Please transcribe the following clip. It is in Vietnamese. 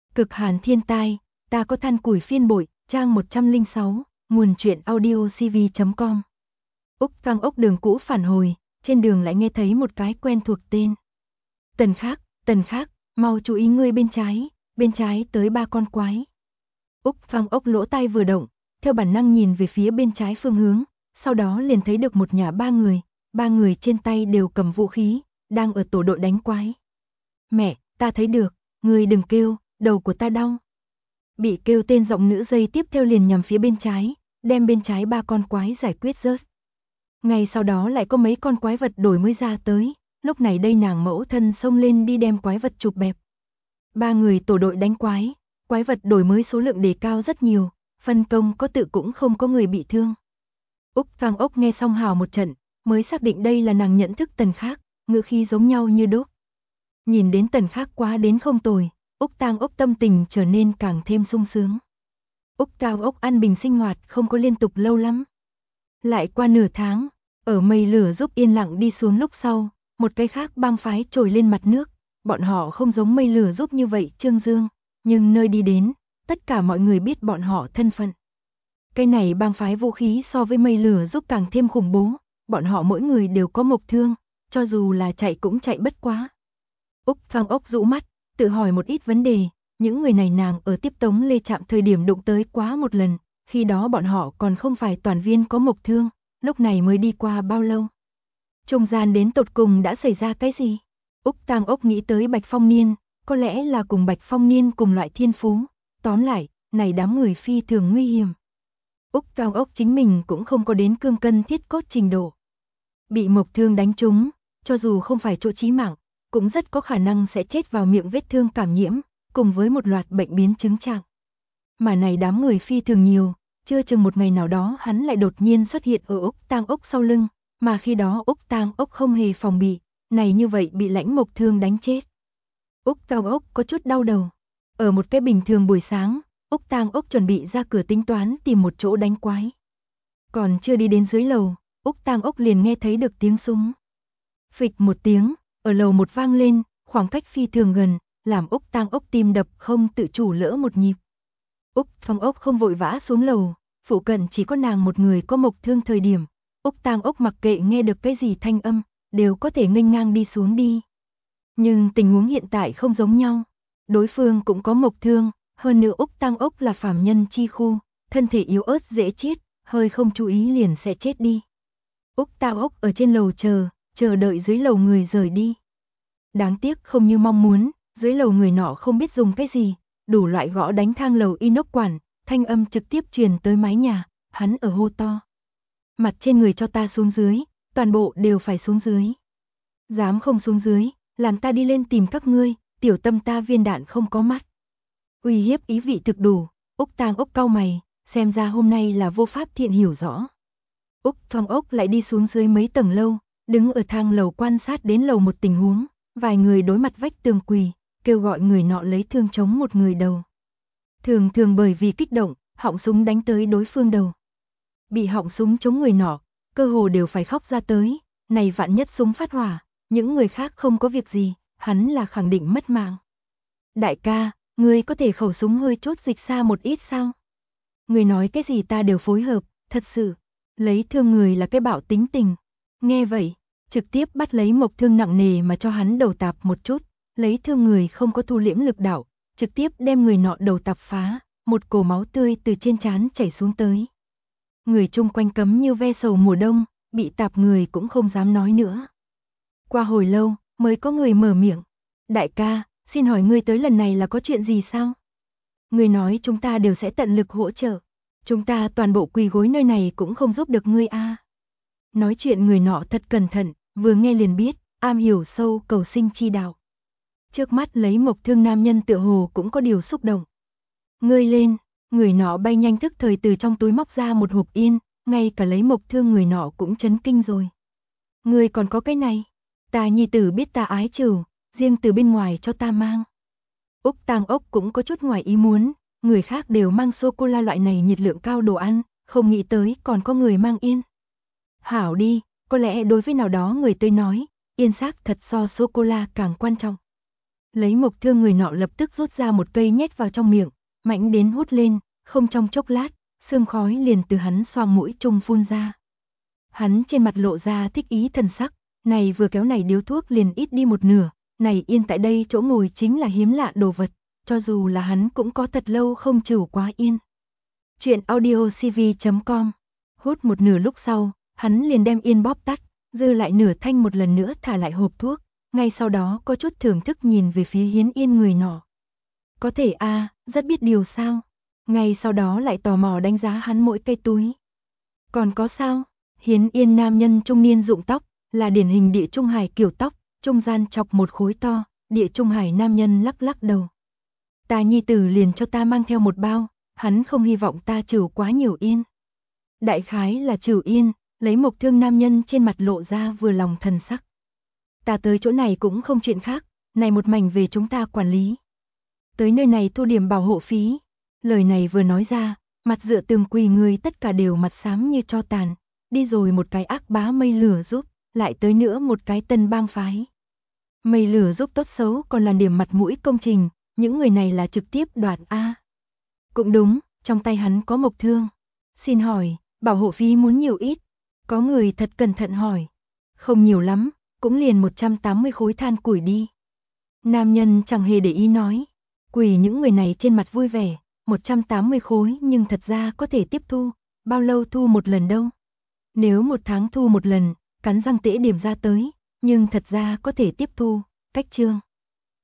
Cực hàn thiên tai, ta có than củi phiên bội, trang 106, nguồn truyện audio cv.com. Úc Cang Ốc đường cũ phản hồi, trên đường lại nghe thấy một cái quen thuộc tên. Tần Khác, mau chú ý ngươi bên trái tới 3 con quái. Úc Cang Ốc lỗ tai vừa động, theo bản năng nhìn về phía bên trái phương hướng, sau đó liền thấy được một nhà 3 người trên tay đều cầm vũ khí, đang ở tổ đội đánh quái. Mẹ, ta thấy được, ngươi đừng kêu, đầu của ta đau. Bị kêu tên giọng nữ dây tiếp theo liền nhằm phía bên trái, đem bên trái 3 con quái giải quyết rớt. Ngay sau đó lại có mấy con quái vật đổi mới ra tới, lúc này đây nàng mẫu thân xông lên đi đem quái vật chụp bẹp. 3 người tổ đội đánh quái vật đổi mới số lượng đề cao rất nhiều, phân công có tự cũng không có người bị thương. Úc Cang Ốc nghe xong hào một trận, mới xác định đây là nàng nhận thức Tần Khác, ngữ khí giống nhau như đúc. Nhìn đến Tần Khác quá đến không tồi, Úc Cang Ốc tâm tình trở nên càng thêm sung sướng. Úc Cang Ốc an bình sinh hoạt không có liên tục lâu lắm. Lại qua nửa tháng, ở mây lửa giúp yên lặng đi xuống lúc sau, một cái khác bang phái trồi lên mặt nước, bọn họ không giống mây lửa giúp như vậy trương dương, nhưng nơi đi đến, tất cả mọi người biết bọn họ thân phận. Cái này bang phái vũ khí so với mây lửa giúp càng thêm khủng bố, bọn họ mỗi người đều có mộc thương, cho dù là chạy cũng chạy bất quá. Úc Cang Ốc rũ mắt, tự hỏi một ít vấn đề, những người này nàng ở tiếp Tống Lê Trạm thời điểm đụng tới quá một lần, khi đó bọn họ còn không phải toàn viên có mộc thương, lúc này mới đi qua bao lâu. Trung gian đến tột cùng đã xảy ra cái gì? Úc Cang Ốc nghĩ tới Bạch Phong Niên, có lẽ là cùng Bạch Phong Niên cùng loại thiên phú, tóm lại, này đám người phi thường nguy hiểm. Úc Cang Ốc chính mình cũng không có đến cương cân thiết cốt trình độ. Bị mộc thương đánh trúng, cho dù không phải chỗ chí mạng, cũng rất có khả năng sẽ chết vào miệng vết thương cảm nhiễm, cùng với một loạt bệnh biến chứng trạng. Mà này đám người phi thường nhiều, chưa chừng một ngày nào đó hắn lại đột nhiên xuất hiện ở Úc Tang Ốc sau lưng, mà khi đó Úc Tang Ốc không hề phòng bị, này như vậy bị lãnh mộc thương đánh chết. Úc Tang Ốc có chút đau đầu. Ở một cái bình thường buổi sáng, Úc Tang Ốc chuẩn bị ra cửa tính toán tìm một chỗ đánh quái. Còn chưa đi đến dưới lầu, Úc Tang Ốc liền nghe thấy được tiếng súng. Phịch một tiếng, ở lầu một vang lên, khoảng cách phi thường gần, làm Úc Tang Ốc tim đập không tự chủ lỡ một nhịp. Úc Tang Ốc không vội vã xuống lầu, phụ cận chỉ có nàng một người có mộc thương thời điểm. Úc Tang Ốc mặc kệ nghe được cái gì thanh âm, đều có thể nghênh ngang đi xuống đi. Nhưng tình huống hiện tại không giống nhau. Đối phương cũng có mộc thương, hơn nữa Úc Tang Ốc là phàm nhân chi khu, thân thể yếu ớt dễ chết, hơi không chú ý liền sẽ chết đi. Úc Tang Ốc ở trên lầu chờ đợi dưới lầu người rời đi. Đáng tiếc không như mong muốn, dưới lầu người nọ không biết dùng cái gì, đủ loại gõ đánh thang lầu inox quản, thanh âm trực tiếp truyền tới mái nhà, hắn ở hô to. Mặt trên người cho ta xuống dưới, toàn bộ đều phải xuống dưới. Dám không xuống dưới, làm ta đi lên tìm các ngươi, tiểu tâm ta viên đạn không có mắt. Uy hiếp ý vị thực đủ, Úc Tang Ốc cau mày, xem ra hôm nay là vô pháp thiện hiểu rõ. Úc Tang Ốc lại đi xuống dưới mấy tầng lâu, đứng ở thang lầu quan sát đến lầu một tình huống, vài người đối mặt vách tường quỳ, kêu gọi người nọ lấy thương chống một người đầu. Thường bởi vì kích động, họng súng đánh tới đối phương đầu. Bị họng súng chống người nọ, cơ hồ đều phải khóc ra tới, này vạn nhất súng phát hỏa, những người khác không có việc gì, hắn là khẳng định mất mạng. Đại ca, ngươi có thể khẩu súng hơi chốt dịch xa một ít sao? Người nói cái gì ta đều phối hợp, thật sự, lấy thương người là cái bạo tính tình. Nghe vậy, trực tiếp bắt lấy mộc thương nặng nề mà cho hắn đầu tạp một chút, lấy thương người không có thu liễm lực đạo, trực tiếp đem người nọ đầu tạp phá, một cổ máu tươi từ trên trán chảy xuống tới. Người chung quanh cấm như ve sầu mùa đông, bị tạp người cũng không dám nói nữa. Qua hồi lâu, mới có người mở miệng. Đại ca, xin hỏi ngươi tới lần này là có chuyện gì sao? Ngươi nói chúng ta đều sẽ tận lực hỗ trợ. Chúng ta toàn bộ quỳ gối nơi này cũng không giúp được ngươi a. Nói chuyện người nọ thật cẩn thận, vừa nghe liền biết, am hiểu sâu cầu sinh chi đạo. Trước mắt lấy mộc thương nam nhân tựa hồ cũng có điều xúc động. Ngươi lên, người nọ bay nhanh thức thời từ trong túi móc ra một hộp yên, ngay cả lấy mộc thương người nọ cũng chấn kinh rồi. Ngươi còn có cái này, ta nhi tử biết ta ái trừ, riêng từ bên ngoài cho ta mang. Úc Tang Ốc cũng có chút ngoài ý muốn, người khác đều mang sô-cô-la loại này nhiệt lượng cao đồ ăn, không nghĩ tới còn có người mang yên. Hảo đi, có lẽ đối với nào đó người tới nói, yên xác thật so sô-cô-la càng quan trọng. Lấy mộc thương người nọ lập tức rút ra một cây nhét vào trong miệng, mạnh đến hút lên, không trong chốc lát, sương khói liền từ hắn xoang mũi trung phun ra. Hắn trên mặt lộ ra thích ý thần sắc, này vừa kéo này điếu thuốc liền ít đi một nửa, này yên tại đây chỗ ngồi chính là hiếm lạ đồ vật, cho dù là hắn cũng có thật lâu không chịu quá yên. Chuyện audiocv.com. Hút một nửa lúc sau, hắn liền đem yên bóp tắt, dư lại nửa thanh một lần nữa thả lại hộp thuốc, ngay sau đó có chút thưởng thức nhìn về phía Hiến Yên người nọ. Có thể rất biết điều sao? Ngay sau đó lại tò mò đánh giá hắn mỗi cây túi. Còn có sao? Hiến Yên nam nhân trung niên rụng tóc, là điển hình địa trung hải kiểu tóc, trung gian chọc một khối to, địa trung hải nam nhân lắc lắc đầu. Ta nhi tử liền cho ta mang theo một bao, hắn không hy vọng ta trừ quá nhiều yên. Đại khái là trừ yên, lấy mộc thương nam nhân trên mặt lộ ra vừa lòng thần sắc. Ta tới chỗ này cũng không chuyện khác, này một mảnh về chúng ta quản lý. Tới nơi này thu điểm bảo hộ phí. Lời này vừa nói ra, mặt dựa tường quỳ người tất cả đều mặt xám như tro tàn. Đi rồi một cái ác bá mây lửa giúp, lại tới nữa một cái tân bang phái. Mây lửa giúp tốt xấu còn là điểm mặt mũi công trình, những người này là trực tiếp đoạt A. Cũng đúng, trong tay hắn có mộc thương. Xin hỏi, bảo hộ phí muốn nhiều ít? Có người thật cẩn thận hỏi. Không nhiều lắm, cũng liền 180 khối than củi đi. Nam nhân chẳng hề để ý nói. Quỳ những người này trên mặt vui vẻ, 180 khối nhưng thật ra có thể tiếp thu, bao lâu thu một lần đâu. Nếu một tháng thu một lần, cắn răng tễ điểm ra tới, nhưng thật ra có thể tiếp thu, cách chương.